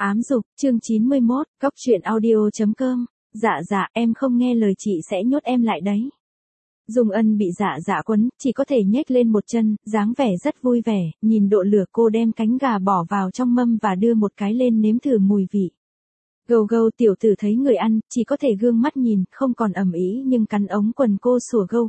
Ám dục, chương 91, Cóc truyện audio.com. Dạ, em không nghe lời chị sẽ nhốt em lại đấy. Dung Ân bị dạ quấn, chỉ có thể nhếch lên một chân, dáng vẻ rất vui vẻ, nhìn độ lửa cô đem cánh gà bỏ vào trong mâm và đưa một cái lên nếm thử mùi vị. Gâu tiểu tử thấy người ăn, chỉ có thể gương mắt nhìn, không còn ầm ĩ nhưng cắn ống quần cô sủa gâu.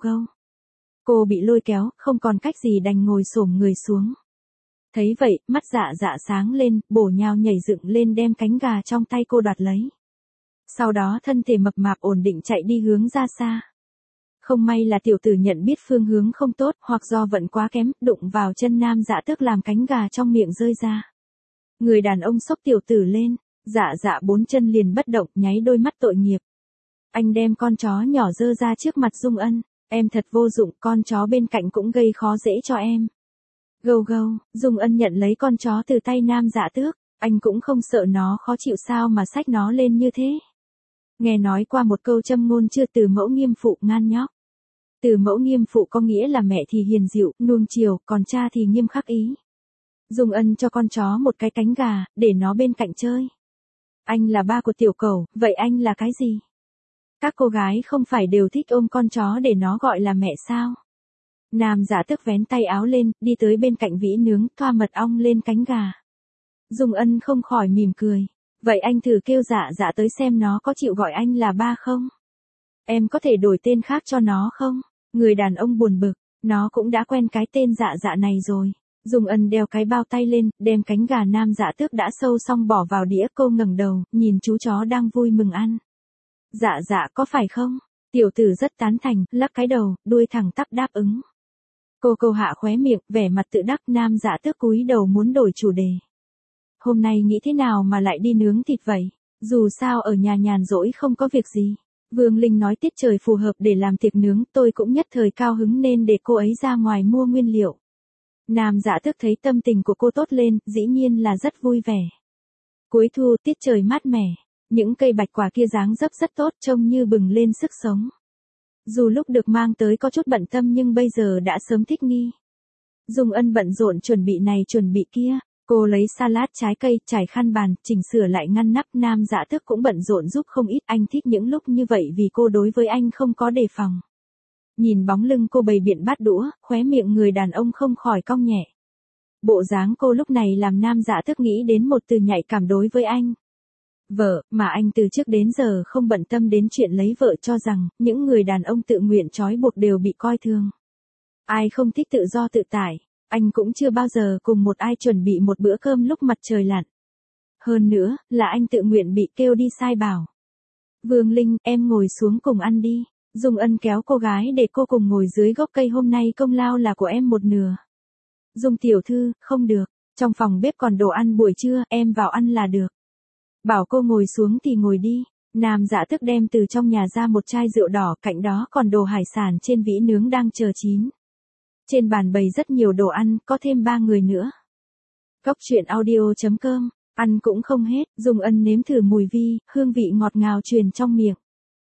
Cô bị lôi kéo, không còn cách gì đành ngồi xổm người xuống. Thấy vậy, mắt dạ sáng lên, bổ nhào nhảy dựng lên đem cánh gà trong tay cô đoạt lấy. Sau đó thân thể mập mạp ổn định chạy đi hướng ra xa. Không may là tiểu tử nhận biết phương hướng không tốt, hoặc do vận quá kém, đụng vào chân nam dạ tước làm cánh gà trong miệng rơi ra. Người đàn ông xốc tiểu tử lên, dạ bốn chân liền bất động, nháy đôi mắt tội nghiệp. Anh đem con chó nhỏ dơ ra trước mặt Dung Ân, em thật vô dụng, con chó bên cạnh cũng gây khó dễ cho em. Gâu, Dung Ân nhận lấy con chó từ tay nam dạ tước, anh cũng không sợ nó khó chịu sao mà xách nó lên như thế. Nghe nói qua một câu châm ngôn chưa từ mẫu nghiêm phụ ngan nhóc. Từ mẫu nghiêm phụ có nghĩa là mẹ thì hiền dịu, nuông chiều, còn cha thì nghiêm khắc ý. Dung Ân cho con chó một cái cánh gà, để nó bên cạnh chơi. Anh là ba của tiểu cẩu, vậy anh là cái gì? Các cô gái không phải đều thích ôm con chó để nó gọi là mẹ sao? Nam dạ tước vén tay áo lên, đi tới bên cạnh vỉ nướng, thoa mật ong lên cánh gà. Dung Ân không khỏi mỉm cười. Vậy anh thử kêu dạ tới xem nó có chịu gọi anh là ba không? Em có thể đổi tên khác cho nó không? Người đàn ông buồn bực, nó cũng đã quen cái tên dạ này rồi. Dung Ân đeo cái bao tay lên, đem cánh gà nam dạ tước đã sâu xong bỏ vào đĩa, cô ngẩng đầu, nhìn chú chó đang vui mừng ăn. Dạ có phải không? Tiểu tử rất tán thành, lắc cái đầu, đuôi thẳng tắp đáp ứng. Cô hạ khóe miệng, vẻ mặt tự đắc, nam dạ tước cúi đầu muốn đổi chủ đề. Hôm nay nghĩ thế nào mà lại đi nướng thịt vậy? Dù sao ở nhà nhàn rỗi không có việc gì. Vương Linh nói tiết trời phù hợp để làm tiệc nướng, tôi cũng nhất thời cao hứng nên để cô ấy ra ngoài mua nguyên liệu. Nam dạ tước thấy tâm tình của cô tốt lên, dĩ nhiên là rất vui vẻ. Cuối thu tiết trời mát mẻ, những cây bạch quả kia dáng dấp rất tốt, trông như bừng lên sức sống. Dù lúc được mang tới có chút bận tâm nhưng bây giờ đã sớm thích nghi. Dung Ân bận rộn chuẩn bị này chuẩn bị kia, cô lấy salad trái cây, trải khăn bàn, chỉnh sửa lại ngăn nắp. Nam dạ tước cũng bận rộn giúp không ít, anh thích những lúc như vậy vì cô đối với anh không có đề phòng. Nhìn bóng lưng cô bày biện bát đũa, khóe miệng người đàn ông không khỏi cong nhẹ. Bộ dáng cô lúc này làm nam dạ tước nghĩ đến một từ nhạy cảm đối với anh. Vợ, mà anh từ trước đến giờ không bận tâm đến chuyện lấy vợ, cho rằng những người đàn ông tự nguyện trói buộc đều bị coi thường. Ai không thích tự do tự tại, anh cũng chưa bao giờ cùng một ai chuẩn bị một bữa cơm lúc mặt trời lặn. Hơn nữa, là anh tự nguyện bị kêu đi sai bảo. Vương Linh, em ngồi xuống cùng ăn đi. Dung Ân kéo cô gái để cô cùng ngồi dưới gốc cây, hôm nay công lao là của em một nửa. Dung tiểu thư, không được, trong phòng bếp còn đồ ăn buổi trưa, em vào ăn là được. Bảo cô ngồi xuống thì ngồi đi. Nam dạ tước đem từ trong nhà ra một chai rượu đỏ, cạnh đó còn đồ hải sản trên vỉ nướng đang chờ chín. Trên bàn bày rất nhiều đồ ăn, có thêm 3 người nữa. Cóc truyện audio.com, ăn cũng không hết, Dung Ân nếm thử mùi vi, hương vị ngọt ngào truyền trong miệng.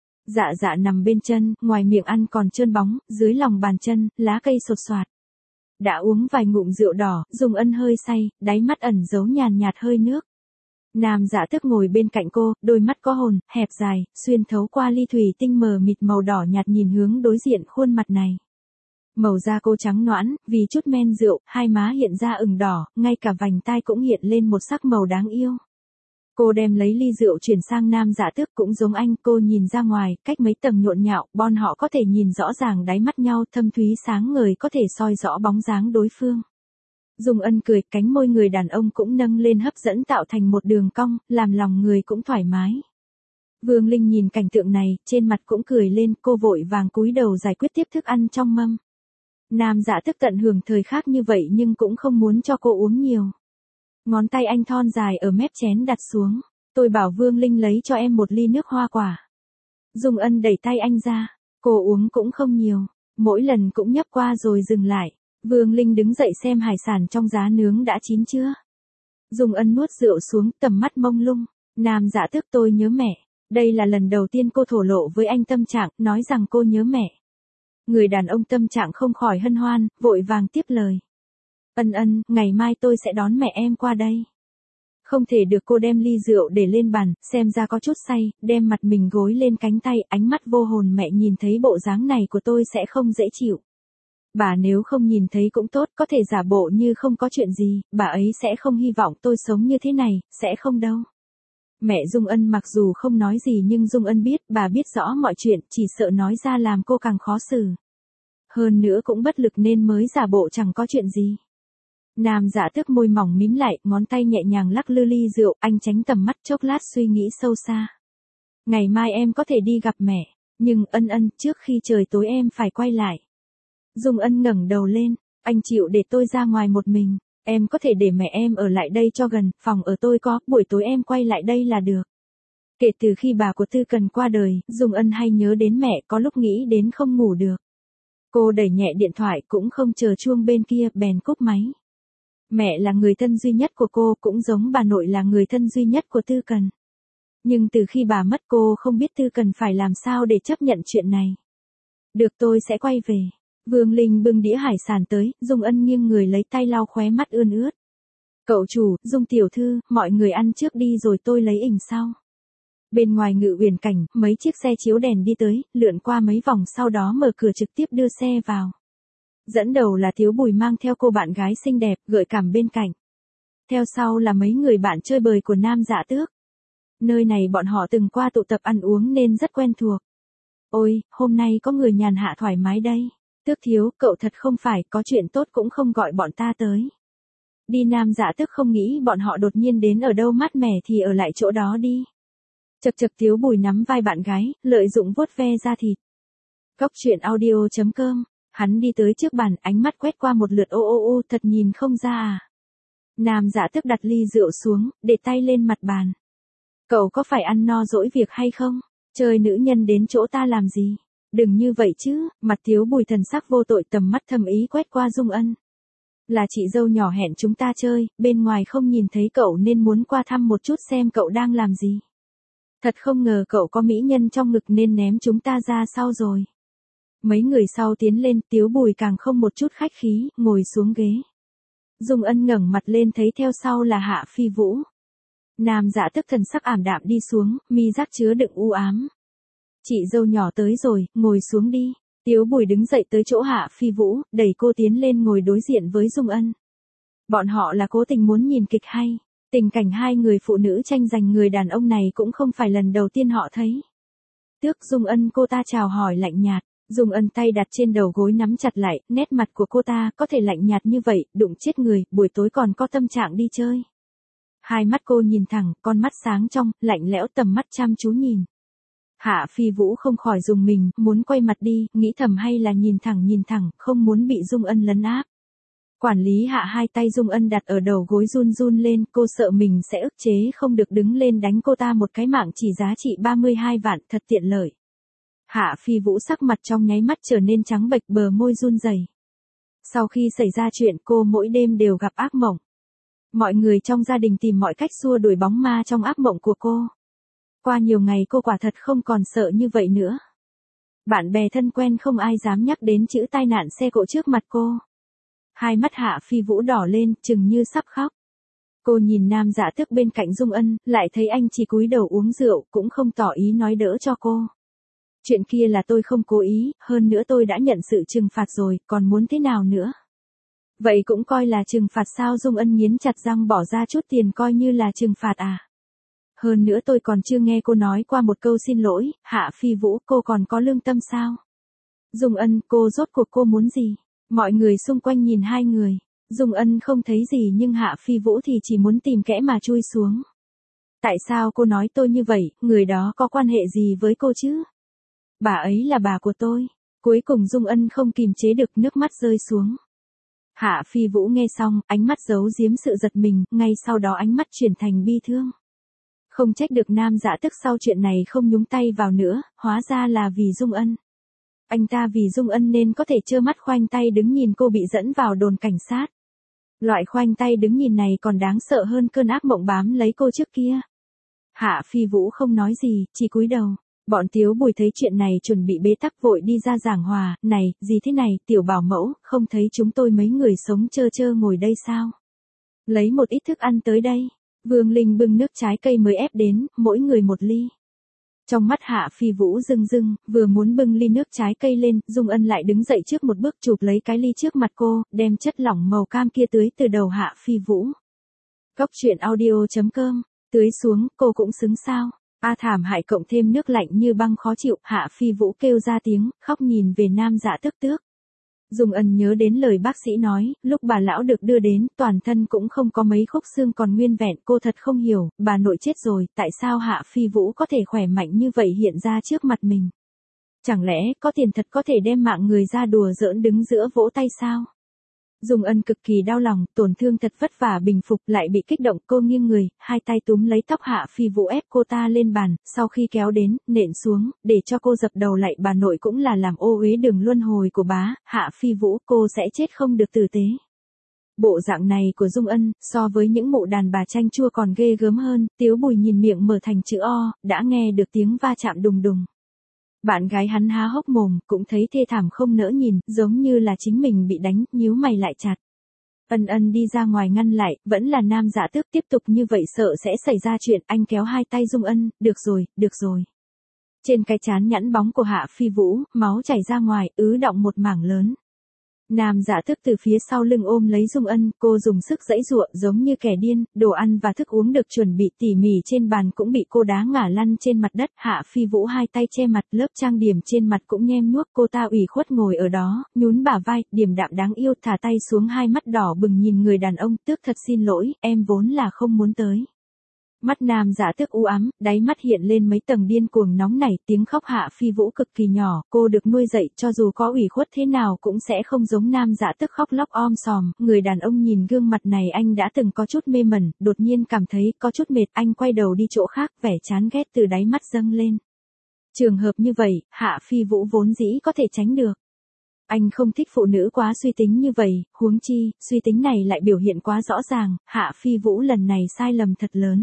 Dạ nằm bên chân, ngoài miệng ăn còn trơn bóng, dưới lòng bàn chân, lá cây sột soạt. Đã uống vài ngụm rượu đỏ, Dung Ân hơi say, đáy mắt ẩn giấu nhàn nhạt hơi nước. Nam dạ tước ngồi bên cạnh cô, đôi mắt có hồn, hẹp dài, xuyên thấu qua ly thủy tinh mờ mịt màu đỏ nhạt nhìn hướng đối diện khuôn mặt này. Màu da cô trắng nõn, vì chút men rượu, hai má hiện ra ửng đỏ, ngay cả vành tai cũng hiện lên một sắc màu đáng yêu. Cô đem lấy ly rượu chuyển sang nam dạ tước, cũng giống anh, cô nhìn ra ngoài, cách mấy tầng nhộn nhạo, bọn họ có thể nhìn rõ ràng đáy mắt nhau, thâm thúy sáng ngời có thể soi rõ bóng dáng đối phương. Dung Ân cười, cánh môi người đàn ông cũng nâng lên hấp dẫn tạo thành một đường cong, làm lòng người cũng thoải mái. Vương Linh nhìn cảnh tượng này, trên mặt cũng cười lên, cô vội vàng cúi đầu giải quyết tiếp thức ăn trong mâm. Nam dạ tước tận hưởng thời khắc như vậy nhưng cũng không muốn cho cô uống nhiều. Ngón tay anh thon dài ở mép chén đặt xuống. Tôi bảo Vương Linh lấy cho em một ly nước hoa quả. Dung Ân đẩy tay anh ra. Cô uống cũng không nhiều. Mỗi lần cũng nhấp qua rồi dừng lại. Vương Linh đứng dậy xem hải sản trong giá nướng đã chín chưa. Dung Ân nuốt rượu xuống, tầm mắt mông lung. Nam dạ tước, tôi nhớ mẹ. Đây là lần đầu tiên cô thổ lộ với anh tâm trạng, nói rằng cô nhớ mẹ. Người đàn ông tâm trạng không khỏi hân hoan, vội vàng tiếp lời. Ân, ngày mai tôi sẽ đón mẹ em qua đây. Không thể được, cô đem ly rượu để lên bàn, xem ra có chút say, đem mặt mình gối lên cánh tay, ánh mắt vô hồn. Mẹ nhìn thấy bộ dáng này của tôi sẽ không dễ chịu. Bà nếu không nhìn thấy cũng tốt, có thể giả bộ như không có chuyện gì, bà ấy sẽ không hy vọng tôi sống như thế này, sẽ không đâu. Mẹ Dung Ân mặc dù không nói gì nhưng Dung Ân biết, bà biết rõ mọi chuyện, chỉ sợ nói ra làm cô càng khó xử. Hơn nữa cũng bất lực nên mới giả bộ chẳng có chuyện gì. Nam Dạ Tước môi mỏng mím lại, ngón tay nhẹ nhàng lắc lư ly rượu, anh tránh tầm mắt chốc lát suy nghĩ sâu xa. Ngày mai em có thể đi gặp mẹ, nhưng Ân, trước khi trời tối em phải quay lại. Dung Ân ngẩng đầu lên, anh chịu để tôi ra ngoài một mình, em có thể để mẹ em ở lại đây cho gần, phòng ở tôi có, buổi tối em quay lại đây là được. Kể từ khi bà của Tư Cần qua đời, Dung Ân hay nhớ đến mẹ, có lúc nghĩ đến không ngủ được. Cô đẩy nhẹ điện thoại cũng không chờ chuông bên kia, bèn cúp máy. Mẹ là người thân duy nhất của cô, cũng giống bà nội là người thân duy nhất của Tư Cần. Nhưng từ khi bà mất cô không biết Tư Cần phải làm sao để chấp nhận chuyện này. Được, tôi sẽ quay về. Vương Linh bưng đĩa hải sản tới, Dung Ân nghiêng người lấy tay lau khóe mắt ươn ướt. Cậu chủ, Dung tiểu thư, mọi người ăn trước đi rồi tôi lấy ảnh sau. Bên ngoài Ngự Uyển Cảnh, mấy chiếc xe chiếu đèn đi tới, lượn qua mấy vòng sau đó mở cửa trực tiếp đưa xe vào. Dẫn đầu là Thiếu Bùi mang theo cô bạn gái xinh đẹp, gợi cảm bên cạnh. Theo sau là mấy người bạn chơi bời của Nam Dạ Tước. Nơi này bọn họ từng qua tụ tập ăn uống nên rất quen thuộc. Ôi, hôm nay có người nhàn hạ thoải mái đây. Tước thiếu, cậu thật không phải, có chuyện tốt cũng không gọi bọn ta tới. Đi. Nam Dạ Tước không nghĩ bọn họ đột nhiên đến ở đâu mát mẻ thì ở lại chỗ đó đi. Chật chật, Thiếu Bùi nắm vai bạn gái, lợi dụng vuốt ve da thịt. Góc truyện audio.com. Hắn đi tới trước bàn, ánh mắt quét qua một lượt, ô, thật nhìn không ra à. Nam Dạ Tước đặt ly rượu xuống, để tay lên mặt bàn. Cậu có phải ăn no dỗi việc hay không? Chơi nữ nhân đến chỗ ta làm gì? Đừng như vậy chứ. Mặt Thiếu Bùi thần sắc vô tội, tầm mắt thâm ý quét qua Dung Ân. Là chị dâu nhỏ hẹn chúng ta chơi, bên ngoài không nhìn thấy cậu nên muốn qua thăm một chút xem cậu đang làm gì. Thật không ngờ cậu có mỹ nhân trong ngực nên ném chúng ta ra sau rồi. Mấy người sau tiến lên, Thiếu Bùi càng không một chút khách khí, ngồi xuống ghế. Dung Ân ngẩng mặt lên thấy theo sau là Hạ Phi Vũ. Nam Dạ Tước thần sắc ảm đạm đi xuống, mi giác chứa đựng u ám. Chị dâu nhỏ tới rồi, ngồi xuống đi. Thiếu Bùi đứng dậy tới chỗ Hạ Phi Vũ, đẩy cô tiến lên ngồi đối diện với Dung Ân. Bọn họ là cố tình muốn nhìn kịch hay. Tình cảnh hai người phụ nữ tranh giành người đàn ông này cũng không phải lần đầu tiên họ thấy. Tước Dung Ân, cô ta chào hỏi lạnh nhạt. Dung Ân tay đặt trên đầu gối nắm chặt lại, nét mặt của cô ta có thể lạnh nhạt như vậy, đụng chết người, buổi tối còn có tâm trạng đi chơi. Hai mắt cô nhìn thẳng, con mắt sáng trong, lạnh lẽo, tầm mắt chăm chú nhìn. Hạ Phi Vũ không khỏi rùng mình, muốn quay mặt đi, nghĩ thầm hay là nhìn thẳng, không muốn bị Dung Ân lấn áp. Quản lý Hạ hai tay Dung Ân đặt ở đầu gối run run lên, cô sợ mình sẽ ức chế không được đứng lên đánh cô ta một cái mạng chỉ giá trị 32 vạn, thật tiện lợi. Hạ Phi Vũ sắc mặt trong nháy mắt trở nên trắng bệch, bờ môi run rẩy. Sau khi xảy ra chuyện cô mỗi đêm đều gặp ác mộng. Mọi người trong gia đình tìm mọi cách xua đuổi bóng ma trong ác mộng của cô. Qua nhiều ngày cô quả thật không còn sợ như vậy nữa. Bạn bè thân quen không ai dám nhắc đến chữ tai nạn xe cộ trước mặt cô. Hai mắt Hạ Phi Vũ đỏ lên, chừng như sắp khóc. Cô nhìn Nam Dạ Tước bên cạnh Dung Ân, lại thấy anh chỉ cúi đầu uống rượu, cũng không tỏ ý nói đỡ cho cô. Chuyện kia là tôi không cố ý, hơn nữa tôi đã nhận sự trừng phạt rồi, còn muốn thế nào nữa? Vậy cũng coi là trừng phạt sao? Dung Ân nghiến chặt răng, bỏ ra chút tiền coi như là trừng phạt à? Hơn nữa tôi còn chưa nghe cô nói qua một câu xin lỗi. Hạ Phi Vũ, cô còn có lương tâm sao? Dung Ân, cô rốt cuộc cô muốn gì? Mọi người xung quanh nhìn hai người. Dung Ân không thấy gì nhưng Hạ Phi Vũ thì chỉ muốn tìm kẽ mà chui xuống. Tại sao cô nói tôi như vậy, người đó có quan hệ gì với cô chứ? Bà ấy là bà của tôi. Cuối cùng Dung Ân không kìm chế được, nước mắt rơi xuống. Hạ Phi Vũ nghe xong, ánh mắt giấu giếm sự giật mình, ngay sau đó ánh mắt chuyển thành bi thương. Không trách được Nam Dạ Tước sau chuyện này không nhúng tay vào nữa, hóa ra là vì Dung Ân. Anh ta vì Dung Ân nên có thể trơ mắt khoanh tay đứng nhìn cô bị dẫn vào đồn cảnh sát. Loại khoanh tay đứng nhìn này còn đáng sợ hơn cơn ác mộng bám lấy cô trước kia. Hạ Phi Vũ không nói gì, chỉ cúi đầu. Bọn Thiếu Bùi thấy chuyện này chuẩn bị bế tắc vội đi ra giảng hòa. Này, gì thế này, tiểu bảo mẫu, không thấy chúng tôi mấy người sống trơ trơ ngồi đây sao? Lấy một ít thức ăn tới đây. Vương Linh bưng nước trái cây mới ép đến, mỗi người một ly. Trong mắt Hạ Phi Vũ rưng rưng, vừa muốn bưng ly nước trái cây lên, Dung Ân lại đứng dậy trước một bước chụp lấy cái ly trước mặt cô, đem chất lỏng màu cam kia tưới từ đầu Hạ Phi Vũ. Cốc truyện audio.com, tưới xuống, cô cũng xứng sao? A thảm hại cộng thêm nước lạnh như băng khó chịu, Hạ Phi Vũ kêu ra tiếng, khóc nhìn về Nam Dạ Tước Tước. Dung Ân nhớ đến lời bác sĩ nói, lúc bà lão được đưa đến, toàn thân cũng không có mấy khúc xương còn nguyên vẹn, cô thật không hiểu, bà nội chết rồi, tại sao Hạ Phi Vũ có thể khỏe mạnh như vậy hiện ra trước mặt mình? Chẳng lẽ, có tiền thật có thể đem mạng người ra đùa giỡn đứng giữa vỗ tay sao? Dung Ân cực kỳ đau lòng, tổn thương thật vất vả bình phục lại bị kích động, cô nghiêng người, hai tay túm lấy tóc Hạ Phi Vũ ép cô ta lên bàn, sau khi kéo đến, nện xuống, để cho cô dập đầu lại bà nội cũng là làm ô uế đường luân hồi của bá, Hạ Phi Vũ cô sẽ chết không được tử tế. Bộ dạng này của Dung Ân, so với những mụ đàn bà chanh chua còn ghê gớm hơn, Tiếu Bùi nhìn miệng mở thành chữ O, đã nghe được tiếng va chạm đùng đùng. Bạn gái hắn há hốc mồm, cũng thấy thê thảm không nỡ nhìn, giống như là chính mình bị đánh, nhíu mày lại chặt. Ân Ân đi ra ngoài ngăn lại, vẫn là Nam Dạ Tước tiếp tục như vậy sợ sẽ xảy ra chuyện, anh kéo hai tay Dung Ân, được rồi, được rồi. Trên cái trán nhẵn bóng của Hạ Phi Vũ, máu chảy ra ngoài, ứ đọng một mảng lớn. Nam Dạ Tước từ phía sau lưng ôm lấy Dung Ân, cô dùng sức giãy giụa giống như kẻ điên, đồ ăn và thức uống được chuẩn bị tỉ mỉ trên bàn cũng bị cô đá ngả lăn trên mặt đất. Hạ Phi Vũ hai tay che mặt, lớp trang điểm trên mặt cũng nhem nhuốc, cô ta ủy khuất ngồi ở đó, nhún bả vai, điềm đạm đáng yêu, thả tay xuống, hai mắt đỏ bừng nhìn người đàn ông. Tước thật xin lỗi, em vốn là không muốn tới. Mắt Nam Dạ Tước u ám, đáy mắt hiện lên mấy tầng điên cuồng nóng nảy, tiếng khóc Hạ Phi Vũ cực kỳ nhỏ, cô được nuôi dạy, cho dù có ủy khuất thế nào cũng sẽ không giống Nam Dạ Tước khóc lóc om sòm. Người đàn ông nhìn gương mặt này anh đã từng có chút mê mẩn, đột nhiên cảm thấy có chút mệt, anh quay đầu đi chỗ khác, vẻ chán ghét từ đáy mắt dâng lên. Trường hợp như vậy, Hạ Phi Vũ vốn dĩ có thể tránh được. Anh không thích phụ nữ quá suy tính như vậy, huống chi, suy tính này lại biểu hiện quá rõ ràng, Hạ Phi Vũ lần này sai lầm thật lớn.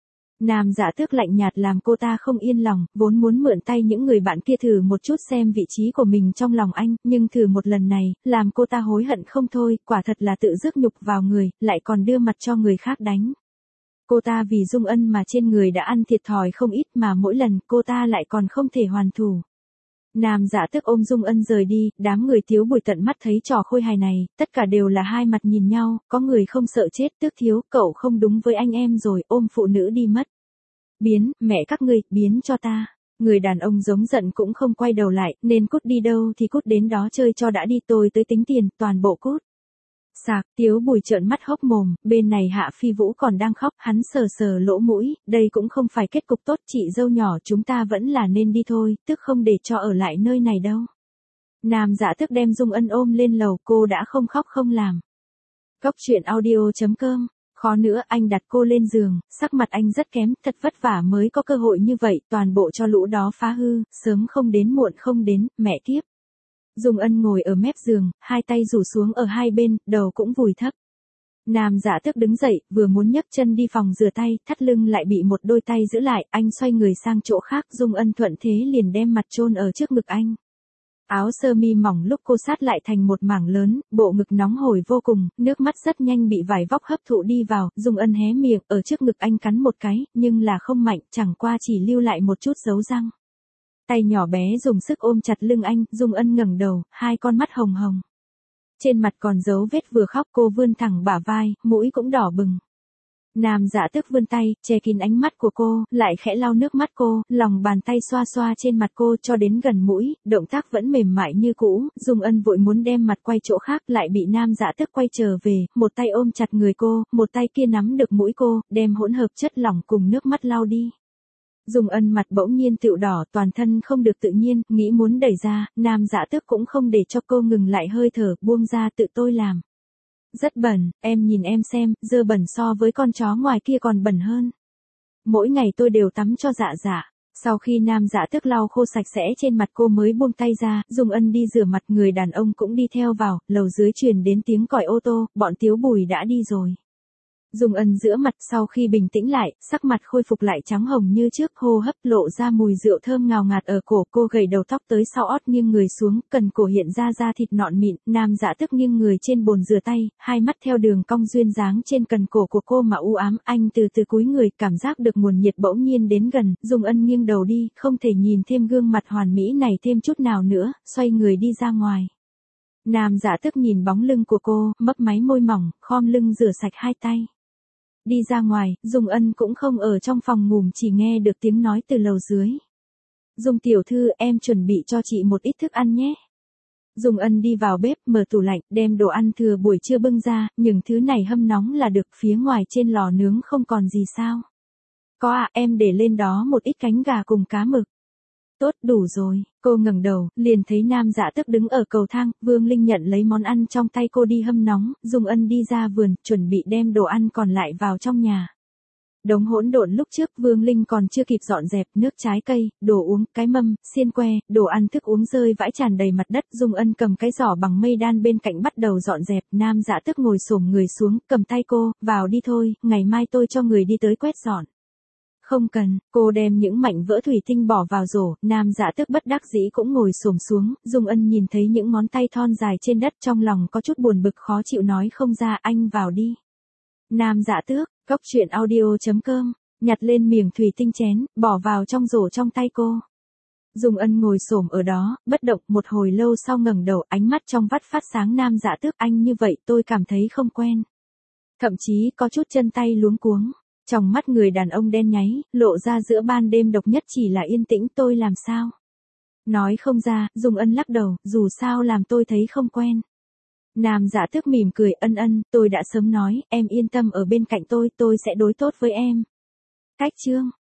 Nam Dạ Tước lạnh nhạt làm cô ta không yên lòng, vốn muốn mượn tay những người bạn kia thử một chút xem vị trí của mình trong lòng anh, nhưng thử một lần này, làm cô ta hối hận không thôi, quả thật là tự rước nhục vào người, lại còn đưa mặt cho người khác đánh. Cô ta vì Dung Ân mà trên người đã ăn thiệt thòi không ít mà mỗi lần cô ta lại còn không thể hoàn thủ. Nam Dạ Tước ôm Dung Ân rời đi, đám người Tiếu Bùi tận mắt thấy trò khôi hài này, tất cả đều là hai mặt nhìn nhau, có người không sợ chết, Tước thiếu, cậu không đúng với anh em rồi, ôm phụ nữ đi mất. Biến, mẹ các ngươi, biến cho ta. Người đàn ông giống giận cũng không quay đầu lại, nên cút đi đâu thì cút đến đó chơi cho đã đi, tôi tới tính tiền, toàn bộ cút. Sạc, Tiếu Bùi trợn mắt hốc mồm, bên này Hạ Phi Vũ còn đang khóc, hắn sờ sờ lỗ mũi, đây cũng không phải kết cục tốt, chị dâu nhỏ chúng ta vẫn là nên đi thôi, tức không để cho ở lại nơi này đâu. Nam Dạ Tước đem Dung Ân ôm lên lầu, cô đã không khóc không làm. Cốc truyện audio.com, khó nữa anh đặt cô lên giường, sắc mặt anh rất kém, thật vất vả mới có cơ hội như vậy, toàn bộ cho lũ đó phá hư, sớm không đến muộn không đến, mẹ kiếp. Dung Ân ngồi ở mép giường, hai tay rủ xuống ở hai bên, đầu cũng vùi thấp. Nam Dạ Tước đứng dậy, vừa muốn nhấc chân đi phòng rửa tay, thắt lưng lại bị một đôi tay giữ lại, anh xoay người sang chỗ khác, Dung Ân thuận thế liền đem mặt chôn ở trước ngực anh. Áo sơ mi mỏng lúc cô sát lại thành một mảng lớn, bộ ngực nóng hổi vô cùng, nước mắt rất nhanh bị vải vóc hấp thụ đi vào, Dung Ân hé miệng, ở trước ngực anh cắn một cái, nhưng là không mạnh, chẳng qua chỉ lưu lại một chút dấu răng. Tay nhỏ bé dùng sức ôm chặt lưng anh, Dung Ân ngẩng đầu, hai con mắt hồng hồng. Trên mặt còn dấu vết vừa khóc, cô vươn thẳng bả vai, mũi cũng đỏ bừng. Nam Dạ Tước vươn tay, che kín ánh mắt của cô, lại khẽ lau nước mắt cô, lòng bàn tay xoa xoa trên mặt cô cho đến gần mũi, động tác vẫn mềm mại như cũ, Dung Ân vội muốn đem mặt quay chỗ khác, lại bị Nam Dạ Tước quay trở về, một tay ôm chặt người cô, một tay kia nắm được mũi cô, đem hỗn hợp chất lỏng cùng nước mắt lau đi. Dung Ân mặt bỗng nhiên tựu đỏ, toàn thân không được tự nhiên, nghĩ muốn đẩy ra, Nam Dạ Tước cũng không để cho cô ngừng lại hơi thở, buông ra tự tôi làm. Rất bẩn, em nhìn em xem, dơ bẩn so với con chó ngoài kia còn bẩn hơn. Mỗi ngày tôi đều tắm cho Dạ Dạ. Sau khi Nam Dạ Tước lau khô sạch sẽ trên mặt cô mới buông tay ra, Dung Ân đi rửa mặt, người đàn ông cũng đi theo vào, lầu dưới truyền đến tiếng còi ô tô, bọn Tiếu Bùi đã đi rồi. Dung Ân giữa mặt sau khi bình tĩnh lại, sắc mặt khôi phục lại trắng hồng như trước, hô hấp lộ ra mùi rượu thơm ngào ngạt ở cổ, cô gầy đầu tóc tới sau ót nghiêng người xuống, cần cổ hiện ra da thịt nõn mịn, Nam Dạ Tước nghiêng người trên bồn rửa tay, hai mắt theo đường cong duyên dáng trên cần cổ của cô mà u ám, anh từ từ cúi người, cảm giác được nguồn nhiệt bỗng nhiên đến gần, Dung Ân nghiêng đầu đi, không thể nhìn thêm gương mặt hoàn mỹ này thêm chút nào nữa, xoay người đi ra ngoài. Nam Dạ Tước nhìn bóng lưng của cô, mấp máy môi mỏng, khom lưng rửa sạch hai tay. Đi ra ngoài, Dung Ân cũng không ở trong phòng ngủ, chỉ nghe được tiếng nói từ lầu dưới. Dung tiểu thư, em chuẩn bị cho chị một ít thức ăn nhé. Dung Ân đi vào bếp, mở tủ lạnh, đem đồ ăn thừa buổi trưa bưng ra, những thứ này hâm nóng là được, phía ngoài trên lò nướng không còn gì sao. Có à, em để lên đó một ít cánh gà cùng cá mực. Tốt, đủ rồi, cô ngẩng đầu, liền thấy Nam Dạ Tước đứng ở cầu thang, Vương Linh nhận lấy món ăn trong tay cô đi hâm nóng, Dung Ân đi ra vườn, chuẩn bị đem đồ ăn còn lại vào trong nhà. Đống hỗn độn lúc trước Vương Linh còn chưa kịp dọn dẹp, nước trái cây, đồ uống, cái mâm, xiên que, đồ ăn thức uống rơi vãi tràn đầy mặt đất, Dung Ân cầm cái giỏ bằng mây đan bên cạnh bắt đầu dọn dẹp, Nam Dạ Tước ngồi xổm người xuống, cầm tay cô, vào đi thôi, ngày mai tôi cho người đi tới quét dọn. Không cần, cô đem những mảnh vỡ thủy tinh bỏ vào rổ, Nam Dạ Tước bất đắc dĩ cũng ngồi xổm xuống, Dung Ân nhìn thấy những ngón tay thon dài trên đất trong lòng có chút buồn bực khó chịu nói không ra, anh vào đi. Nam Dạ Tước, Cốc Truyện Audio.com, nhặt lên miếng thủy tinh chén, bỏ vào trong rổ trong tay cô. Dung Ân ngồi xổm ở đó, bất động, một hồi lâu sau ngẩng đầu, ánh mắt trong vắt phát sáng. Nam Dạ Tước, anh như vậy tôi cảm thấy không quen. Thậm chí có chút chân tay luống cuống. Trong mắt người đàn ông đen nháy, lộ ra giữa ban đêm độc nhất chỉ là yên tĩnh, tôi làm sao? Nói không ra, Dung Ân lắc đầu, dù sao làm tôi thấy không quen. Nam Dạ Tước mỉm cười, Ân, tôi đã sớm nói, em yên tâm ở bên cạnh tôi sẽ đối tốt với em. Cách chương.